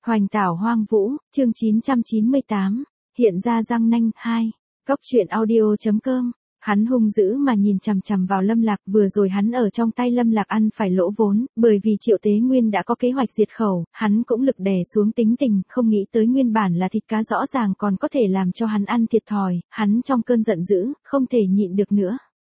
Hoành tảo hoang vũ, chương 998, hiện ra răng nanh 2. Cốc truyện audio.com. Hắn hung dữ mà nhìn chằm chằm vào Lâm Lạc, vừa rồi hắn ở trong tay Lâm Lạc ăn phải lỗ vốn, bởi vì Triệu Tế Nguyên đã có kế hoạch diệt khẩu, hắn cũng lực đè xuống tính tình, không nghĩ tới nguyên bản là thịt cá rõ ràng còn có thể làm cho hắn ăn thiệt thòi, hắn trong cơn giận dữ, không thể nhịn được nữa.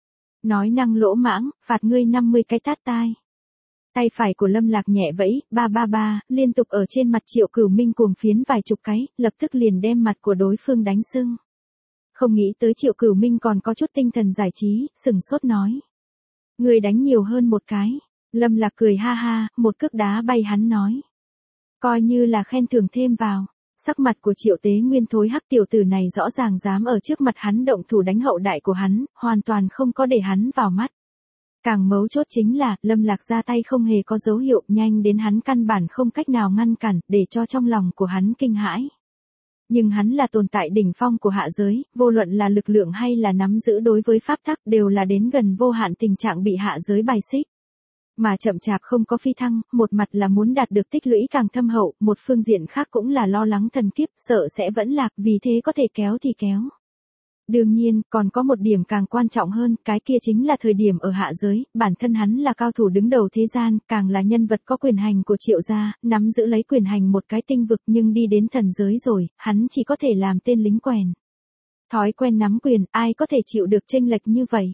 Nói năng lỗ mãng, phạt ngươi 50 cái tát tai. Tay phải của Lâm Lạc nhẹ vẫy, ba ba ba, liên tục ở trên mặt Triệu Cửu Minh cuồng phiến vài chục cái, lập tức liền đem mặt của đối phương đánh sưng. Không nghĩ tới Triệu Cửu Minh còn có chút tinh thần giải trí, sừng sốt nói. Người đánh nhiều hơn một cái. Lâm Lạc cười ha ha, một cước đá bay hắn nói. Coi như là khen thưởng thêm vào. Sắc mặt của Triệu Tế Nguyên thối hắc, tiểu tử này rõ ràng dám ở trước mặt hắn động thủ đánh hậu đại của hắn, hoàn toàn không có để hắn vào mắt. Càng mấu chốt chính là, Lâm Lạc ra tay không hề có dấu hiệu, nhanh đến hắn căn bản không cách nào ngăn cản, để cho trong lòng của hắn kinh hãi. Nhưng hắn là tồn tại đỉnh phong của hạ giới, vô luận là lực lượng hay là nắm giữ đối với pháp tắc đều là đến gần vô hạn tình trạng bị hạ giới bài xích. Mà chậm chạp không có phi thăng, một mặt là muốn đạt được tích lũy càng thâm hậu, một phương diện khác cũng là lo lắng thần kiếp, sợ sẽ vẫn lạc, vì thế có thể kéo thì kéo. Đương nhiên, còn có một điểm càng quan trọng hơn, cái kia chính là thời điểm ở hạ giới, bản thân hắn là cao thủ đứng đầu thế gian, càng là nhân vật có quyền hành của Triệu gia, nắm giữ lấy quyền hành một cái tinh vực, nhưng đi đến thần giới rồi, hắn chỉ có thể làm tên lính quèn. Thói quen nắm quyền, ai có thể chịu được chênh lệch như vậy?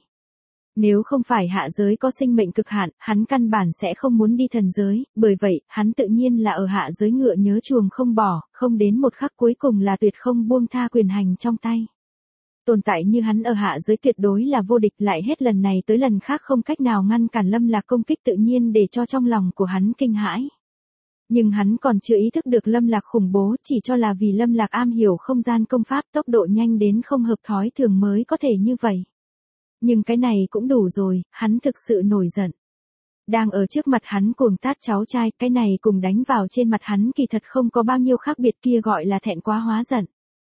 Nếu không phải hạ giới có sinh mệnh cực hạn, hắn căn bản sẽ không muốn đi thần giới, bởi vậy, hắn tự nhiên là ở hạ giới ngựa nhớ chuồng không bỏ, không đến một khắc cuối cùng là tuyệt không buông tha quyền hành trong tay. Tồn tại như hắn ở hạ giới tuyệt đối là vô địch, lại hết lần này tới lần khác không cách nào ngăn cản Lâm Lạc công kích tự nhiên để cho trong lòng của hắn kinh hãi. Nhưng hắn còn chưa ý thức được Lâm Lạc khủng bố, chỉ cho là vì Lâm Lạc am hiểu không gian công pháp, tốc độ nhanh đến không hợp thói thường mới có thể như vậy. Nhưng cái này cũng đủ rồi, hắn thực sự nổi giận. Đang ở trước mặt hắn cuồng tát cháu trai, cái này cùng đánh vào trên mặt hắn kỳ thật không có bao nhiêu khác biệt, kia gọi là thẹn quá hóa giận.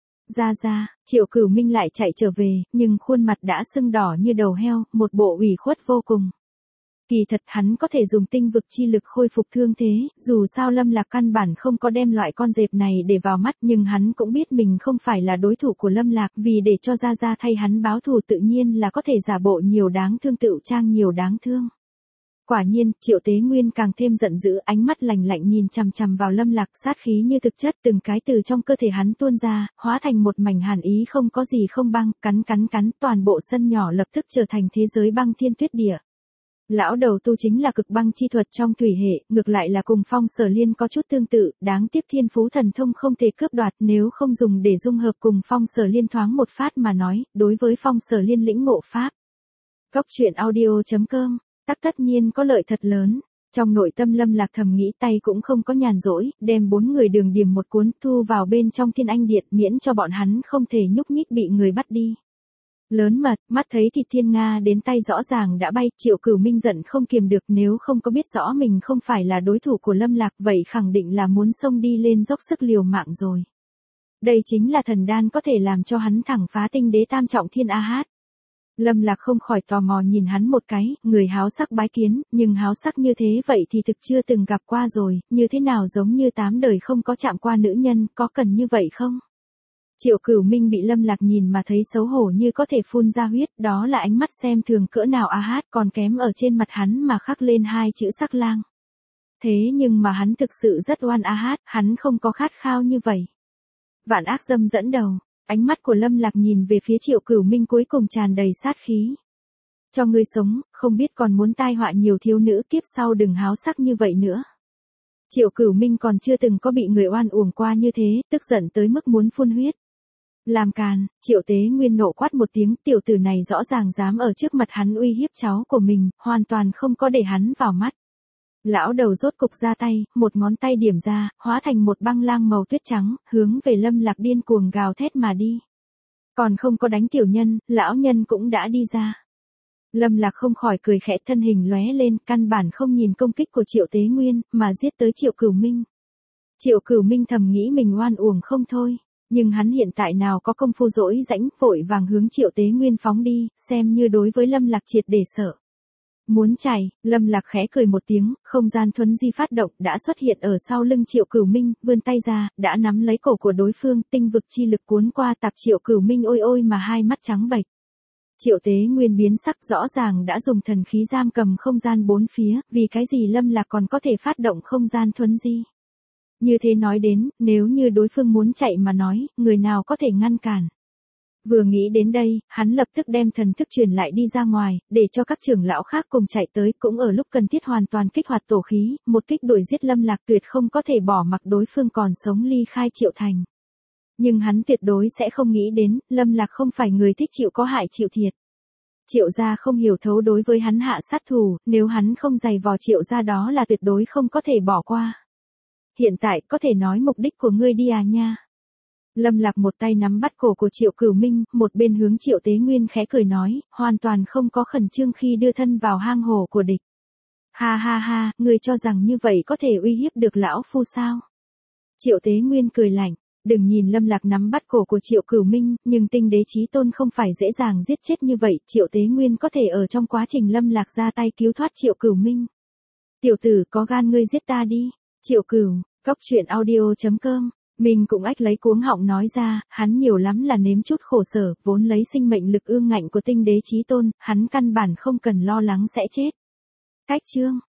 Ra, Triệu Cửu Minh lại chạy trở về, nhưng khuôn mặt đã sưng đỏ như đầu heo, một bộ ủy khuất vô cùng. Kỳ thật hắn có thể dùng tinh vực chi lực khôi phục thương thế, dù sao Lâm Lạc căn bản không có đem loại con dẹp này để vào mắt, nhưng hắn cũng biết mình không phải là đối thủ của Lâm Lạc, vì để cho Ra thay hắn báo thù tự nhiên là có thể giả bộ nhiều đáng thương tựu trang nhiều đáng thương. Quả nhiên, Triệu Tế Nguyên càng thêm giận dữ, ánh mắt lạnh lạnh nhìn chằm chằm vào Lâm Lạc, sát khí như thực chất từng cái từ trong cơ thể hắn tuôn ra, hóa thành một mảnh hàn ý không có gì không băng, cắn, toàn bộ sân nhỏ lập tức trở thành thế giới băng thiên tuyết địa. Lão đầu tu chính là cực băng chi thuật trong thủy hệ, ngược lại là cùng Phong Sở Liên có chút tương tự, đáng tiếc thiên phú thần thông không thể cướp đoạt, nếu không dùng để dung hợp cùng Phong Sở Liên thoáng một phát mà nói, đối với Phong Sở Liên lĩnh ngộ pháp. Cốc truyện audio.com. Tất nhiên có lợi thật lớn. Trong nội tâm Lâm Lạc thầm nghĩ, tay cũng không có nhàn rỗi, đem 4 người Đường Điểm một cuốn thu vào bên trong Thiên Anh Điện, miễn cho bọn hắn không thể nhúc nhích bị người bắt đi. Lớn mật, mắt thấy thịt thiên nga đến tay rõ ràng đã bay, Triệu Cửu Minh giận không kiềm được, nếu không có biết rõ mình không phải là đối thủ của Lâm Lạc, vậy khẳng định là muốn xông đi lên dốc sức liều mạng rồi. Đây chính là thần đan có thể làm cho hắn thẳng phá tinh đế tam trọng thiên A Hát. Lâm Lạc không khỏi tò mò nhìn hắn một cái, người háo sắc bái kiến, nhưng háo sắc như thế vậy thì thực chưa từng gặp qua rồi, như thế nào giống như 8 đời không có chạm qua nữ nhân, có cần như vậy không? Triệu Cửu Minh bị Lâm Lạc nhìn mà thấy xấu hổ như có thể phun ra huyết, đó là ánh mắt xem thường cỡ nào A Hát, còn kém ở trên mặt hắn mà khắc lên 2 chữ sắc lang. Thế nhưng mà hắn thực sự rất oan A Hát, hắn không có khát khao như vậy. Vạn ác dâm dẫn đầu. Ánh mắt của Lâm Lạc nhìn về phía Triệu Cửu Minh cuối cùng tràn đầy sát khí. Cho ngươi sống, không biết còn muốn tai họa nhiều thiếu nữ, kiếp sau đừng háo sắc như vậy nữa. Triệu Cửu Minh còn chưa từng có bị người oan uổng qua như thế, tức giận tới mức muốn phun huyết. Làm càn, Triệu Tế Nguyên nộ quát một tiếng, tiểu tử này rõ ràng dám ở trước mặt hắn uy hiếp cháu của mình, hoàn toàn không có để hắn vào mắt. Lão đầu rốt cục ra tay, một ngón tay điểm ra, hóa thành một băng lang màu tuyết trắng, hướng về Lâm Lạc điên cuồng gào thét mà đi. Còn không có đánh tiểu nhân, lão nhân cũng đã đi ra. Lâm Lạc không khỏi cười khẽ, thân hình lóe lên, căn bản không nhìn công kích của Triệu Tế Nguyên, mà giết tới Triệu Cửu Minh. Triệu Cửu Minh thầm nghĩ mình oan uổng không thôi, nhưng hắn hiện tại nào có công phu dỗi rãnh, vội vàng hướng Triệu Tế Nguyên phóng đi, xem như đối với Lâm Lạc triệt để sợ. Muốn chạy, Lâm Lạc khẽ cười một tiếng, không gian thuấn di phát động đã xuất hiện ở sau lưng Triệu Cửu Minh, vươn tay ra, đã nắm lấy cổ của đối phương, tinh vực chi lực cuốn qua tạp Triệu Cửu Minh ôi ôi mà hai mắt trắng bệch. Triệu Tế Nguyên biến sắc, rõ ràng đã dùng thần khí giam cầm không gian bốn phía, vì cái gì Lâm Lạc còn có thể phát động không gian thuấn di. Như thế nói đến, nếu như đối phương muốn chạy mà nói, người nào có thể ngăn cản. Vừa nghĩ đến đây, hắn lập tức đem thần thức truyền lại đi ra ngoài, để cho các trưởng lão khác cùng chạy tới, cũng ở lúc cần thiết hoàn toàn kích hoạt tổ khí, một kích đuổi giết Lâm Lạc, tuyệt không có thể bỏ mặc đối phương còn sống ly khai Triệu Thành. Nhưng hắn tuyệt đối sẽ không nghĩ đến, Lâm Lạc không phải người thích chịu có hại chịu thiệt. Triệu gia không hiểu thấu đối với hắn hạ sát thủ, nếu hắn không giày vò Triệu gia đó là tuyệt đối không có thể bỏ qua. Hiện tại có thể nói mục đích của ngươi đi à nha. Lâm Lạc một tay nắm bắt cổ của Triệu Cửu Minh, một bên hướng Triệu Tế Nguyên khẽ cười nói, hoàn toàn không có khẩn trương khi đưa thân vào hang hổ của địch. Ha ha ha, ngươi cho rằng như vậy có thể uy hiếp được lão phu sao? Triệu Tế Nguyên cười lạnh, đừng nhìn Lâm Lạc nắm bắt cổ của Triệu Cửu Minh, nhưng tinh đế chí tôn không phải dễ dàng giết chết như vậy, Triệu Tế Nguyên có thể ở trong quá trình Lâm Lạc ra tay cứu thoát Triệu Cửu Minh. Tiểu tử có gan ngươi giết ta đi, Triệu Cửu, coctruyện.audio.com. Mình cũng ách lấy cuống họng nói ra, hắn nhiều lắm là nếm chút khổ sở, vốn lấy sinh mệnh lực ương ngạnh của tinh đế chí tôn, hắn căn bản không cần lo lắng sẽ chết. Cách chương